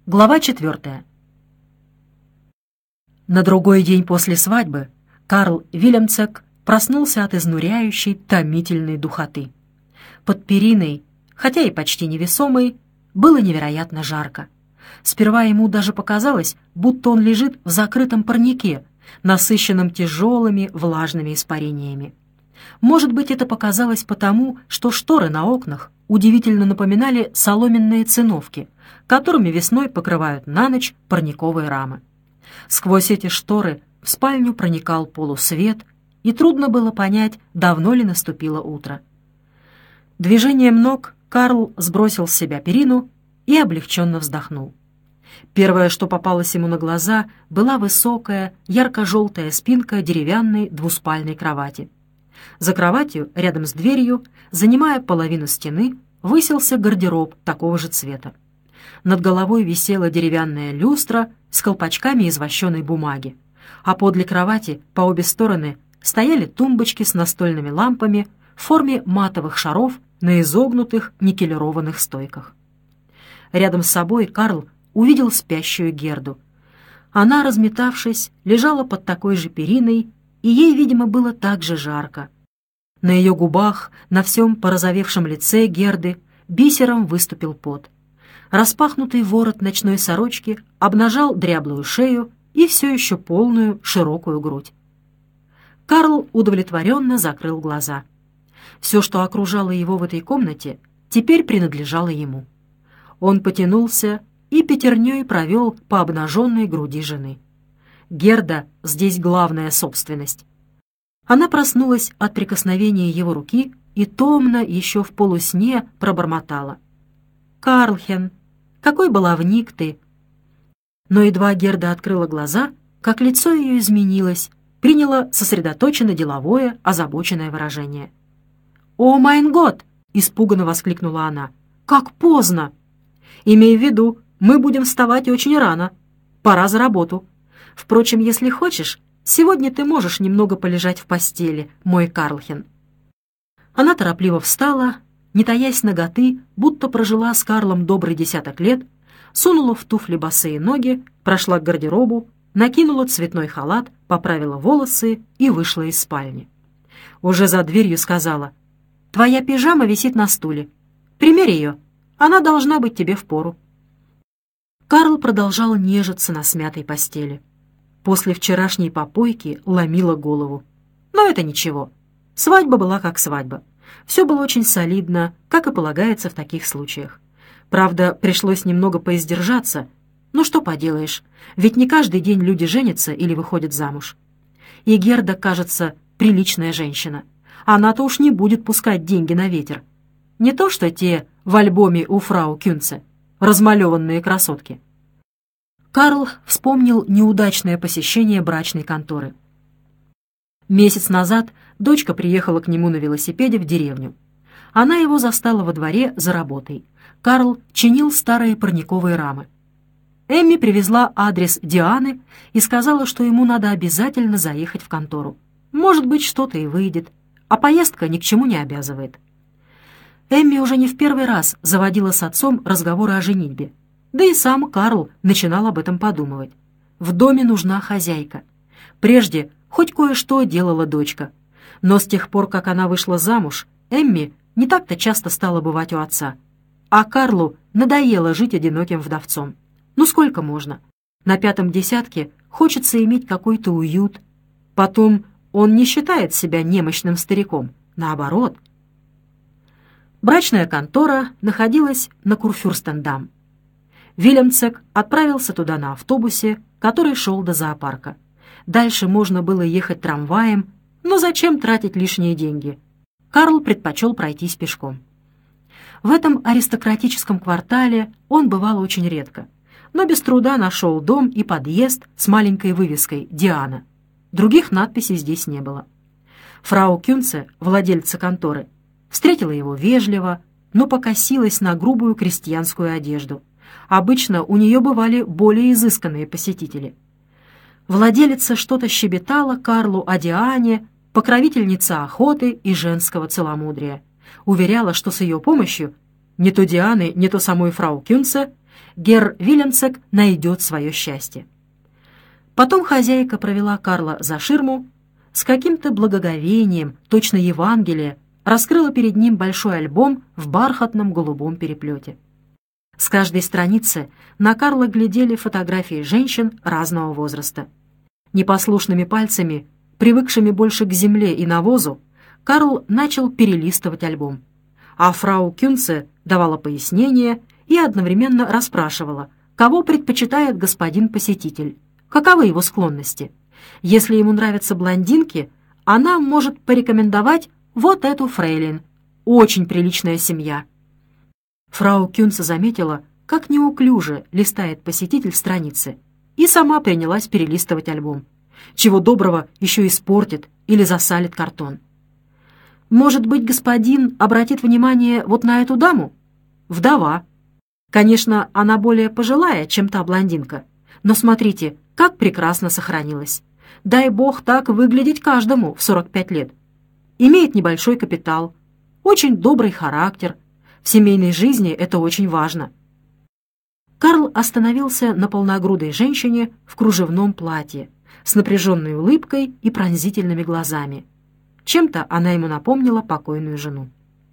Глава 4. На другой день после свадьбы Карл Вильямцек проснулся от изнуряющей, томительной духоты. Под периной, хотя и почти невесомой, было невероятно жарко. Сперва ему даже показалось, будто он лежит в закрытом парнике, насыщенном тяжелыми влажными испарениями. Может быть, это показалось потому, что шторы на окнах удивительно напоминали соломенные циновки, которыми весной покрывают на ночь парниковые рамы. Сквозь эти шторы в спальню проникал полусвет, и трудно было понять, давно ли наступило утро. Движением ног Карл сбросил с себя перину и облегченно вздохнул. Первое, что попалось ему на глаза, была высокая, ярко-желтая спинка деревянной двуспальной кровати. За кроватью, рядом с дверью, занимая половину стены, высился гардероб такого же цвета. Над головой висела деревянная люстра с колпачками из вощеной бумаги, а подле кровати по обе стороны стояли тумбочки с настольными лампами в форме матовых шаров на изогнутых никелированных стойках. Рядом с собой Карл увидел спящую Герду. Она, разметавшись, лежала под такой же периной, и ей, видимо, было так же жарко. На ее губах, на всем порозовевшем лице Герды бисером выступил пот. Распахнутый ворот ночной сорочки обнажал дряблую шею и все еще полную широкую грудь. Карл удовлетворенно закрыл глаза. Все, что окружало его в этой комнате, теперь принадлежало ему. Он потянулся и пятерней провел по обнаженной груди жены. Герда здесь главная собственность. Она проснулась от прикосновения его руки и томно еще в полусне пробормотала: «Карлхен, какой баловник ты!» Но едва Герда открыла глаза, как лицо ее изменилось, приняло сосредоточенно деловое, озабоченное выражение. «О, майн год!» — испуганно воскликнула она. «Как поздно! Имей в виду, мы будем вставать очень рано. Пора за работу. Впрочем, если хочешь, сегодня ты можешь немного полежать в постели, мой Карлхен». Она торопливо встала, не таясь наготы, будто прожила с Карлом добрый 10 лет, сунула в туфли босые ноги, прошла к гардеробу, накинула цветной халат, поправила волосы и вышла из спальни. Уже за дверью сказала: «Твоя пижама висит на стуле. Примерь ее, она должна быть тебе впору». Карл продолжал нежиться на смятой постели. После вчерашней попойки ломило голову. Но это ничего. Свадьба была как свадьба. Все было очень солидно, как и полагается в таких случаях. Правда, пришлось немного поиздержаться. Ну что поделаешь, ведь не каждый день люди женятся или выходят замуж. И Герда, кажется, приличная женщина. Она-то уж не будет пускать деньги на ветер. Не то что те в альбоме у фрау Кюнце, размалеванные красотки. Карл вспомнил неудачное посещение брачной конторы. Месяц назад дочка приехала к нему на велосипеде в деревню. Она его застала во дворе за работой. Карл чинил старые парниковые рамы. Эмми привезла адрес Дианы и сказала, что ему надо обязательно заехать в контору. Может быть, что-то и выйдет, а поездка ни к чему не обязывает. Эмми уже не в первый раз заводила с отцом разговоры о женитьбе. Да и сам Карл начинал об этом подумывать. В доме нужна хозяйка. Прежде хоть кое-что делала дочка. Но с тех пор, как она вышла замуж, Эмми не так-то часто стала бывать у отца. А Карлу надоело жить одиноким вдовцом. Ну сколько можно? На 5-м десятке хочется иметь какой-то уют. Потом он не считает себя немощным стариком. Наоборот. Брачная контора находилась на Курфюрстендам. Вильямцек отправился туда на автобусе, который шел до зоопарка. Дальше можно было ехать трамваем, но зачем тратить лишние деньги? Карл предпочел пройтись пешком. В этом аристократическом квартале он бывал очень редко, но без труда нашел дом и подъезд с маленькой вывеской «Диана». Других надписей здесь не было. Фрау Кюнце, владельца конторы, встретила его вежливо, но покосилась на грубую крестьянскую одежду. Обычно у нее бывали более изысканные посетители. Владелица что-то щебетала Карлу о Диане, покровительница охоты и женского целомудрия. Уверяла, что с ее помощью не то Дианы, не то самой фрау Кюнце Герр Виленцек найдет свое счастье. Потом хозяйка провела Карла за ширму, с каким-то благоговением, точно Евангелие, раскрыла перед ним большой альбом в бархатном голубом переплете. С каждой страницы на Карла глядели фотографии женщин разного возраста. Непослушными пальцами, привыкшими больше к земле и навозу, Карл начал перелистывать альбом. А фрау Кюнце давала пояснения и одновременно расспрашивала, кого предпочитает господин посетитель, каковы его склонности. Если ему нравятся блондинки, она может порекомендовать вот эту фрейлин. Очень приличная семья. Фрау Кюнце заметила, как неуклюже листает посетитель страницы, и сама принялась перелистывать альбом. Чего доброго еще испортит или засалит картон. Может быть, господин обратит внимание вот на эту даму? Вдова. Конечно, она более пожилая, чем та блондинка, но смотрите, как прекрасно сохранилась. Дай бог так выглядеть каждому в 45 лет. Имеет небольшой капитал, очень добрый характер. В семейной жизни это очень важно. Карл остановился на полногрудой женщине в кружевном платье, с напряженной улыбкой и пронзительными глазами. Чем-то она ему напомнила покойную жену.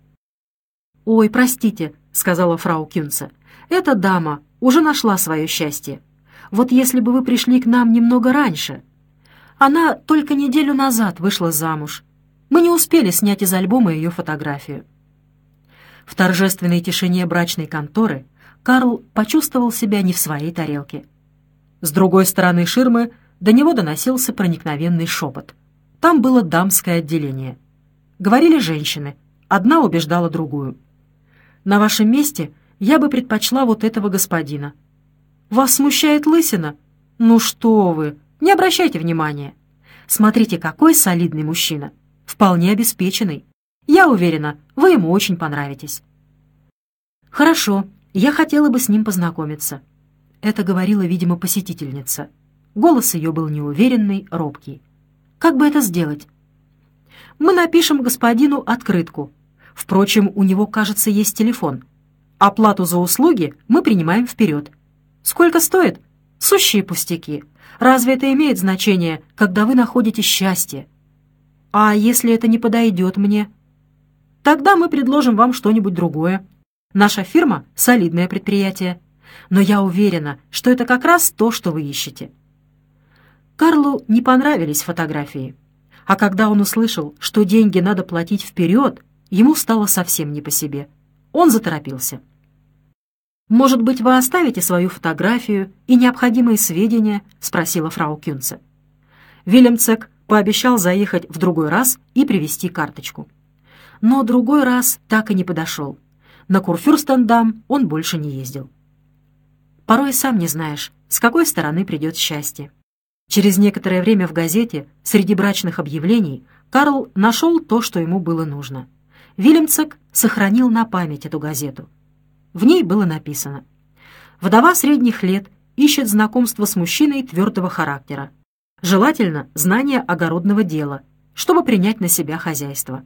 «Ой, простите», — сказала фрау Кюнце, — «эта дама уже нашла свое счастье. Вот если бы вы пришли к нам немного раньше. Она только неделю назад вышла замуж. Мы не успели снять из альбома ее фотографию». В торжественной тишине брачной конторы Карл почувствовал себя не в своей тарелке. С другой стороны ширмы до него доносился проникновенный шепот. Там было дамское отделение. Говорили женщины, одна убеждала другую. «На вашем месте я бы предпочла вот этого господина». «Вас смущает лысина? Ну что вы, не обращайте внимания. Смотрите, какой солидный мужчина, вполне обеспеченный. Я уверена, вы ему очень понравитесь». «Хорошо, я хотела бы с ним познакомиться». Это говорила, видимо, посетительница. Голос ее был неуверенный, робкий. «Как бы это сделать?» «Мы напишем господину открытку. Впрочем, у него, кажется, есть телефон. Оплату за услуги мы принимаем вперед. Сколько стоит? Сущие пустяки. Разве это имеет значение, когда вы находите счастье? А если это не подойдет мне? Тогда мы предложим вам что-нибудь другое. Наша фирма — солидное предприятие. Но я уверена, что это как раз то, что вы ищете». Карлу не понравились фотографии. А когда он услышал, что деньги надо платить вперед, ему стало совсем не по себе. Он заторопился. «Может быть, вы оставите свою фотографию и необходимые сведения?» — спросила фрау Кюнце. Виленцек пообещал заехать в другой раз и привезти карточку. Но другой раз так и не подошел. На Курфюрстендам он больше не ездил. Порой сам не знаешь, с какой стороны придет счастье. Через некоторое время в газете, среди брачных объявлений, Карл нашел то, что ему было нужно. Виленцек сохранил на память эту газету. В ней было написано: «Вдова средних лет ищет знакомство с мужчиной твердого характера. Желательно знание огородного дела, чтобы принять на себя хозяйство».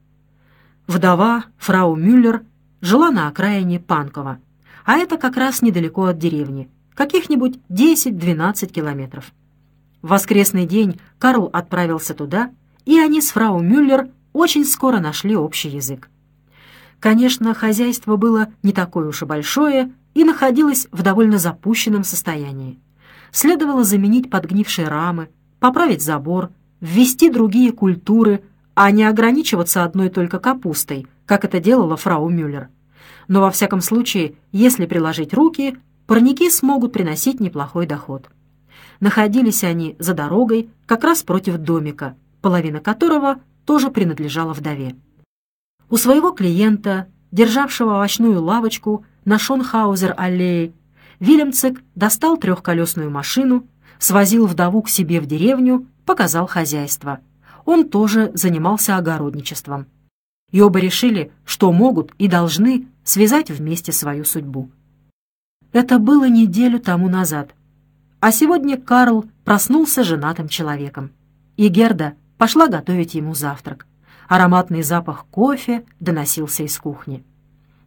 Вдова, фрау Мюллер, жила на окраине Панкова, а это как раз недалеко от деревни, каких-нибудь 10-12 километров. В воскресный день Карл отправился туда, и они с фрау Мюллер очень скоро нашли общий язык. Конечно, хозяйство было не такое уж и большое и находилось в довольно запущенном состоянии. Следовало заменить подгнившие рамы, поправить забор, ввести другие культуры, а не ограничиваться одной только капустой, как это делала фрау Мюллер. Но во всяком случае, если приложить руки, парники смогут приносить неплохой доход. Находились они за дорогой, как раз против домика, половина которого тоже принадлежала вдове. У своего клиента, державшего овощную лавочку на Шонхаузер-аллее, Виленцек достал трехколесную машину, свозил вдову к себе в деревню, показал хозяйство. Он тоже занимался огородничеством. И оба решили, что могут и должны связать вместе свою судьбу. Это было неделю тому назад. А сегодня Карл проснулся женатым человеком. И Герда пошла готовить ему завтрак. Ароматный запах кофе доносился из кухни.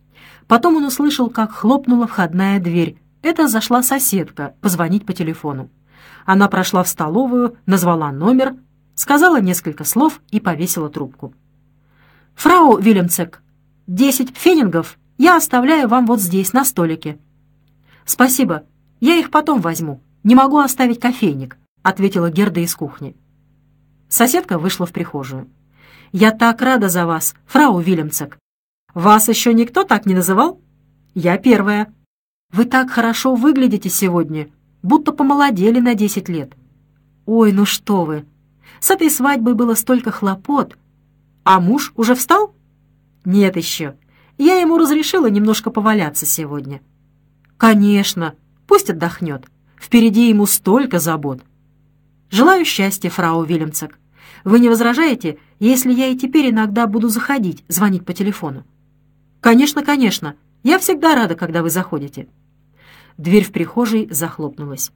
Потом он услышал, как хлопнула входная дверь. Это зашла соседка позвонить по телефону. Она прошла в столовую, назвала номер, сказала несколько слов и повесила трубку. «Фрау Вильямцек, 10 пфеннингов я оставляю вам вот здесь, на столике». «Спасибо, я их потом возьму. Не могу оставить кофейник», — ответила Герда из кухни. Соседка вышла в прихожую. «Я так рада за вас, фрау Вильямцек. Вас еще никто так не называл? Я первая. Вы так хорошо выглядите сегодня, будто помолодели на 10 лет. Ой, ну что вы! С этой свадьбой было столько хлопот. А муж уже встал? Нет еще. Я ему разрешила немножко поваляться сегодня. Конечно, пусть отдохнет. Впереди ему столько забот. Желаю счастья, фрау Вильямцек. Вы не возражаете, если я и теперь иногда буду заходить, звонить по телефону? Конечно, конечно. Я всегда рада, когда вы заходите. Дверь в прихожей захлопнулась.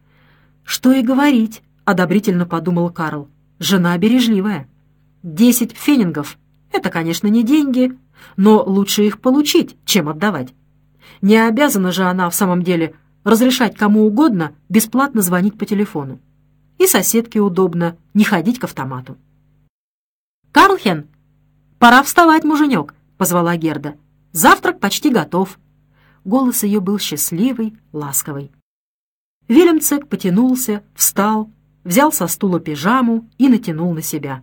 Что и говорить, одобрительно подумал Карл. Жена бережливая. 10 пфеннингов — это, конечно, не деньги, но лучше их получить, чем отдавать. Не обязана же она в самом деле разрешать кому угодно бесплатно звонить по телефону. И соседке удобно не ходить к автомату. «Карлхен, пора вставать, муженек», — позвала Герда. «Завтрак почти готов». Голос ее был счастливый, ласковый. Вильямцек потянулся, встал, взял со стула пижаму и натянул на себя.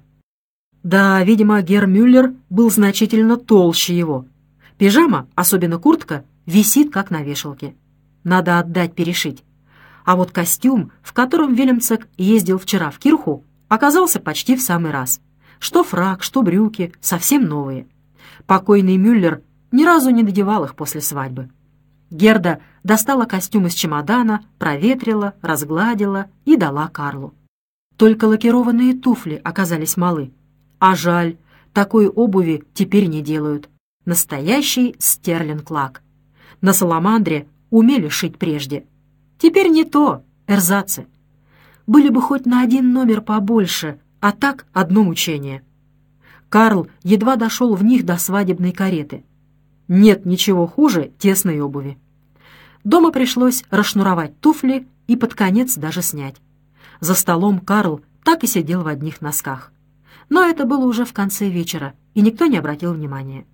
Да, видимо, герр Мюллер был значительно толще его. Пижама, особенно куртка, висит как на вешалке. Надо отдать перешить. А вот костюм, в котором Вильямцек ездил вчера в Кирху, оказался почти в самый раз. Что фрак, что брюки, совсем новые. Покойный Мюллер ни разу не надевал их после свадьбы. Герда достала костюм из чемодана, проветрила, разгладила и дала Карлу. Только лакированные туфли оказались малы. А жаль, такой обуви теперь не делают. Настоящий стерлинг-лак. На саламандре умели шить прежде. Теперь не то, эрзацы. Были бы хоть на один номер побольше, а так одно мучение. Карл едва дошел в них до свадебной кареты. Нет ничего хуже тесной обуви. Дома пришлось расшнуровать туфли и под конец даже снять. За столом Карл так и сидел в одних носках. Но это было уже в конце вечера, и никто не обратил внимания.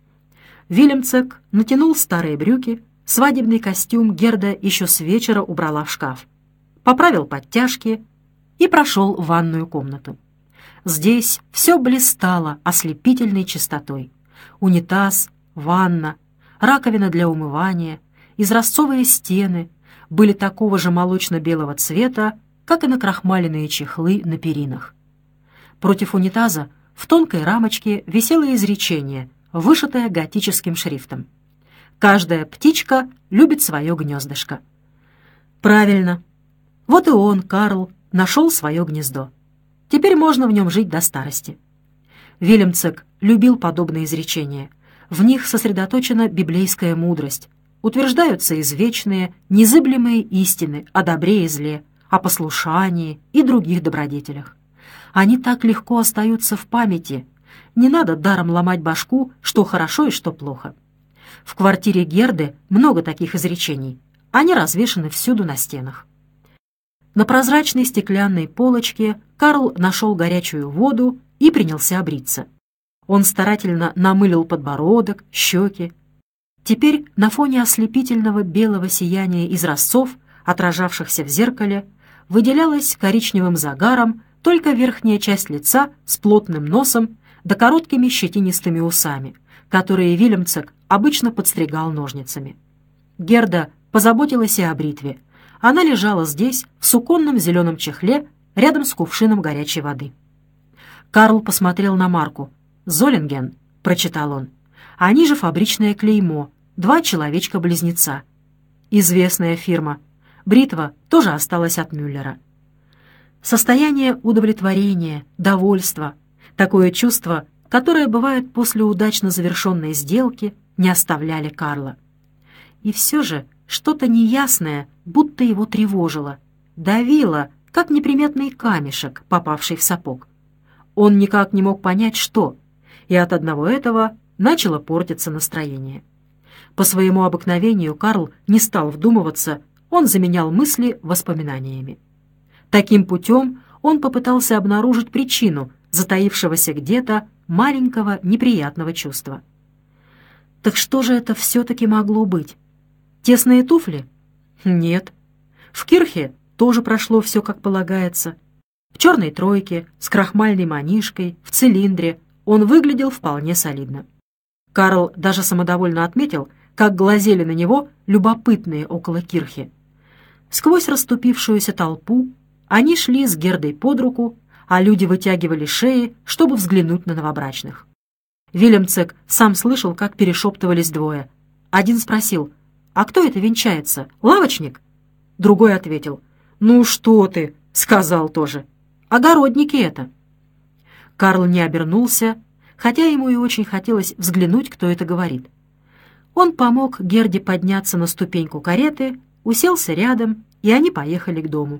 Вильямцек натянул старые брюки, свадебный костюм Герда еще с вечера убрала в шкаф, поправил подтяжки и прошел в ванную комнату. Здесь все блистало ослепительной чистотой. Унитаз, ванна, раковина для умывания, изразцовые стены были такого же молочно-белого цвета, как и накрахмаленные чехлы на перинах. Против унитаза в тонкой рамочке висело изречение, вышитое готическим шрифтом. «Каждая птичка любит свое гнездышко». Правильно. Вот и он, Карл, нашел свое гнездо. Теперь можно в нем жить до старости. Вильямцек любил подобные изречения. В них сосредоточена библейская мудрость. Утверждаются извечные, незыблемые истины о добре и зле, о послушании и других добродетелях. Они так легко остаются в памяти. Не надо даром ломать башку, что хорошо и что плохо. В квартире Герды много таких изречений. Они развешаны всюду на стенах. На прозрачной стеклянной полочке Карл нашел горячую воду и принялся бриться. Он старательно намылил подбородок, щеки. Теперь на фоне ослепительного белого сияния изразцов, отражавшихся в зеркале, выделялась коричневым загаром только верхняя часть лица с плотным носом да короткими щетинистыми усами, которые Вильямцек обычно подстригал ножницами. Герда позаботилась и о бритве. Она лежала здесь, в суконном зеленом чехле, рядом с кувшином горячей воды. Карл посмотрел на марку. «Золлинген», — прочитал он. А ниже фабричное клеймо, 2 человечка-близнеца. Известная фирма. Бритва тоже осталась от Мюллера. Состояние удовлетворения, довольства, такое чувство, которое бывает после удачно завершенной сделки, не оставляли Карла. И все же что-то неясное, будто его тревожило, давило, как неприметный камешек, попавший в сапог. Он никак не мог понять, что, и от одного этого начало портиться настроение. По своему обыкновению Карл не стал вдумываться, он заменял мысли воспоминаниями. Таким путем он попытался обнаружить причину затаившегося где-то маленького неприятного чувства. Так что же это все-таки могло быть? Тесные туфли? Нет. В кирхе тоже прошло все как полагается. В черной тройке, с крахмальной манишкой, в цилиндре он выглядел вполне солидно. Карл даже самодовольно отметил, как глазели на него любопытные около кирхи. Сквозь расступившуюся толпу они шли с Гердой под руку, а люди вытягивали шеи, чтобы взглянуть на новобрачных. Вильямцек сам слышал, как перешептывались двое. Один спросил: «А кто это венчается? Лавочник?» Другой ответил: «Ну что ты?» — сказал тоже. «Огородники это». Карл не обернулся, хотя ему и очень хотелось взглянуть, кто это говорит. Он помог Герде подняться на ступеньку кареты, уселся рядом, и они поехали к дому.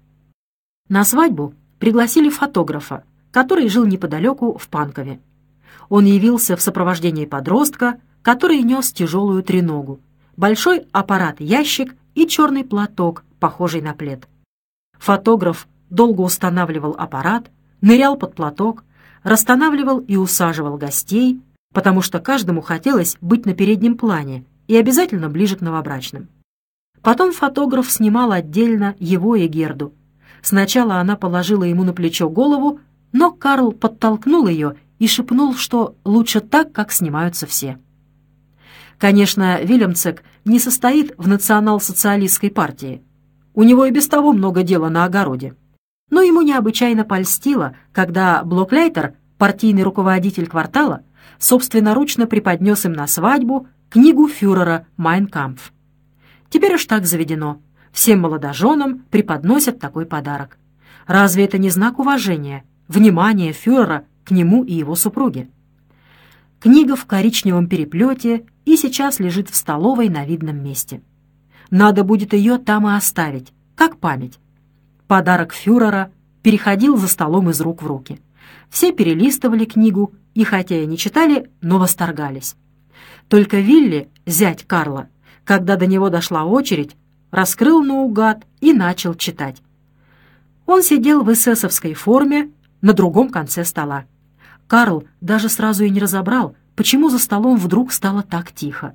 На свадьбу пригласили фотографа, который жил неподалеку в Панкове. Он явился в сопровождении подростка, который нес тяжелую треногу, большой аппарат-ящик и черный платок, похожий на плед. Фотограф долго устанавливал аппарат, нырял под платок, расстанавливал и усаживал гостей, потому что каждому хотелось быть на переднем плане и обязательно ближе к новобрачным. Потом фотограф снимал отдельно его и Герду. Сначала она положила ему на плечо голову, но Карл подтолкнул ее и шепнул, что лучше так, как снимаются все. Конечно, Вильямцек не состоит в национал-социалистской партии. У него и без того много дела на огороде. Но ему необычайно польстило, когда Блокляйтер, партийный руководитель квартала, собственноручно преподнес им на свадьбу книгу фюрера «Майн кампф». Теперь уж так заведено. Всем молодоженам преподносят такой подарок. Разве это не знак уважения, внимания фюрера к нему и его супруге? Книга в коричневом переплете и сейчас лежит в столовой на видном месте. Надо будет ее там и оставить, как память. Подарок фюрера переходил за столом из рук в руки. Все перелистывали книгу и, хотя и не читали, но восторгались. Только Вилли, зять Карла, когда до него дошла очередь, раскрыл наугад и начал читать. Он сидел в эсэсовской форме на другом конце стола. Карл даже сразу и не разобрал, почему за столом вдруг стало так тихо.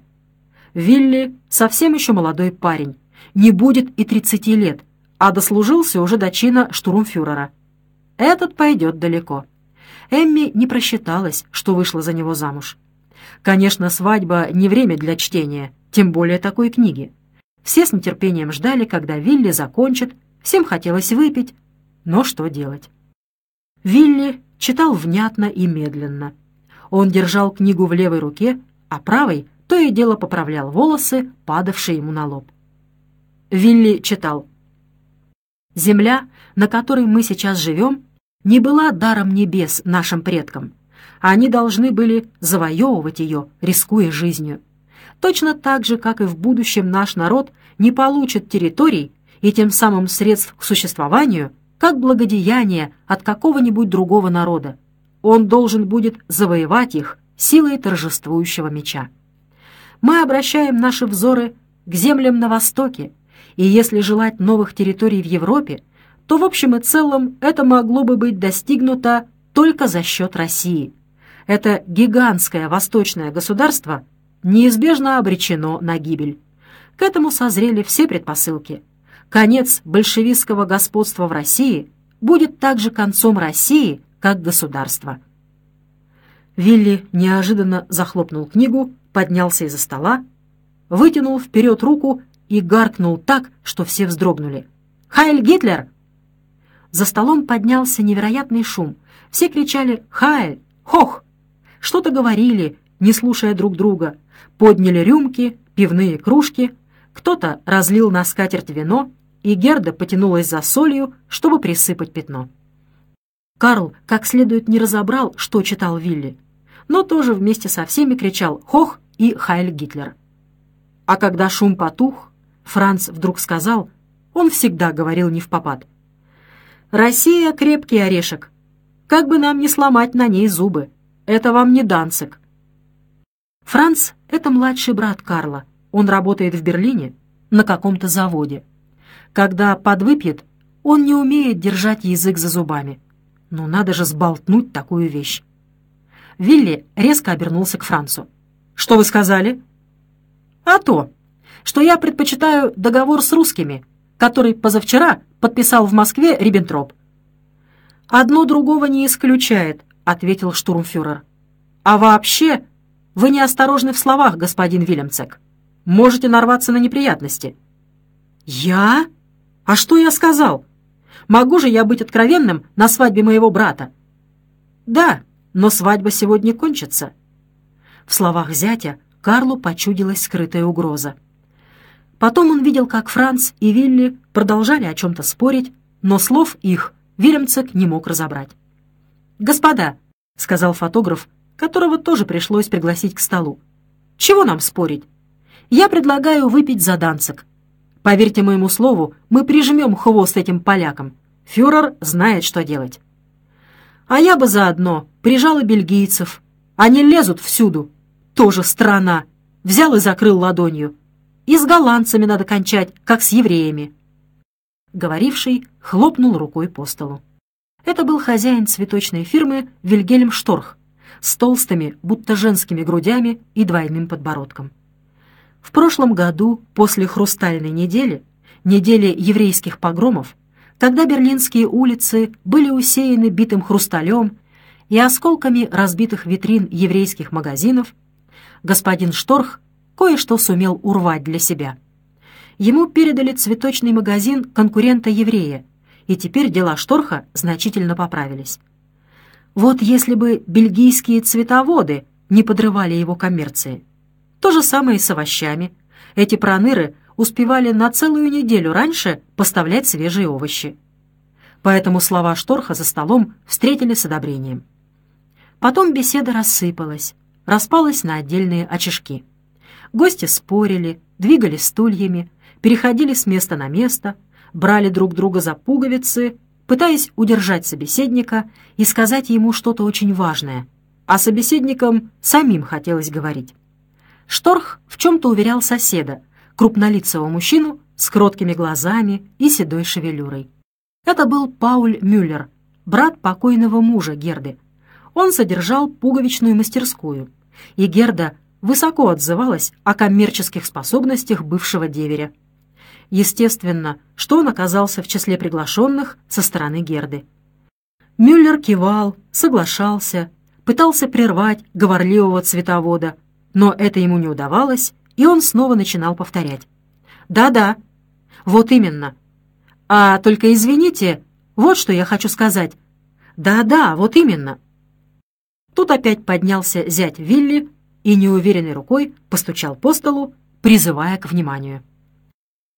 Вилли совсем еще молодой парень, не будет и 30 лет, а дослужился уже до чина штурмфюрера. Этот пойдет далеко. Эмми не просчиталась, что вышла за него замуж. Конечно, свадьба не время для чтения, тем более такой книги. Все с нетерпением ждали, когда Вилли закончит, всем хотелось выпить, но что делать? Вилли читал внятно и медленно. Он держал книгу в левой руке, а правой то и дело поправлял волосы, падавшие ему на лоб. Вилли читал: «Земля, на которой мы сейчас живем, не была даром небес нашим предкам. Они должны были завоевывать ее, рискуя жизнью. Точно так же, как и в будущем наш народ не получит территорий и тем самым средств к существованию, как благодеяние от какого-нибудь другого народа. Он должен будет завоевать их силой торжествующего меча. Мы обращаем наши взоры к землям на Востоке, и если желать новых территорий в Европе, то в общем и целом это могло бы быть достигнуто только за счет России. Это гигантское восточное государство неизбежно обречено на гибель. К этому созрели все предпосылки. Конец большевистского господства в России будет также концом России как государства». Вилли неожиданно захлопнул книгу, поднялся из-за стола, вытянул вперед руку и гаркнул так, что все вздрогнули. «Хайль Гитлер!» За столом поднялся невероятный шум. Все кричали «Хайль! Хох!», что-то говорили, не слушая друг друга, подняли рюмки, пивные кружки, кто-то разлил на скатерть вино, и Герда потянулась за солью, чтобы присыпать пятно. Карл как следует не разобрал, что читал Вилли, но тоже вместе со всеми кричал «Хох!» и «Хайль Гитлер!». А когда шум потух, Франц вдруг сказал, он всегда говорил невпопад: «Россия — крепкий орешек. Как бы нам не сломать на ней зубы. Это вам не Данциг». Франц — это младший брат Карла. Он работает в Берлине на каком-то заводе. Когда подвыпьет, он не умеет держать язык за зубами. Ну надо же сболтнуть такую вещь. Вилли резко обернулся к Францу. «Что вы сказали?» «А то, что я предпочитаю договор с русскими, который позавчера подписал в Москве Риббентроп». «Одно другого не исключает», — ответил штурмфюрер. «А вообще, вы неосторожны в словах, господин Вильямцек. Можете нарваться на неприятности». «Я? А что я сказал? Могу же я быть откровенным на свадьбе моего брата?» «Да, но свадьба сегодня кончится». В словах зятя Карлу почудилась скрытая угроза. Потом он видел, как Франц и Вилли продолжали о чем-то спорить, но слов их Вильямцек не мог разобрать. «Господа», — сказал фотограф, которого тоже пришлось пригласить к столу, — «чего нам спорить? Я предлагаю выпить за Данциг. Поверьте моему слову, мы прижмем хвост этим полякам. Фюрер знает, что делать». «А я бы заодно прижала бельгийцев. Они лезут всюду. Тоже страна. Взял и закрыл ладонью. И с голландцами надо кончать, как с евреями». Говоривший хлопнул рукой по столу. Это был хозяин цветочной фирмы Вильгельм Шторх с толстыми, будто женскими грудями и двойным подбородком. В прошлом году, после «Хрустальной недели», недели еврейских погромов, когда берлинские улицы были усеяны битым хрусталем и осколками разбитых витрин еврейских магазинов, господин Шторх кое-что сумел урвать для себя. Ему передали цветочный магазин конкурента-еврея, и теперь дела Шторха значительно поправились. Вот если бы бельгийские цветоводы не подрывали его коммерции. То же самое и с овощами. Эти проныры успевали на целую неделю раньше поставлять свежие овощи. Поэтому слова Шторха за столом встретили с одобрением. Потом беседа рассыпалась, распалась на отдельные очишки. Гости спорили, двигали стульями, переходили с места на место, брали друг друга за пуговицы, пытаясь удержать собеседника и сказать ему что-то очень важное, а собеседникам самим хотелось говорить. Шторх в чем-то уверял соседа, крупнолицего мужчину с кроткими глазами и седой шевелюрой. Это был Пауль Мюллер, брат покойного мужа Герды. Он содержал пуговичную мастерскую, и Герда высоко отзывалась о коммерческих способностях бывшего деверя. Естественно, что он оказался в числе приглашенных со стороны Герды. Мюллер кивал, соглашался, пытался прервать говорливого цветовода, но это ему не удавалось, и он снова начинал повторять. «Да-да, вот именно. А только извините, вот что я хочу сказать. Да-да, вот именно». Тут опять поднялся зять Вилли и неуверенной рукой постучал по столу, призывая к вниманию.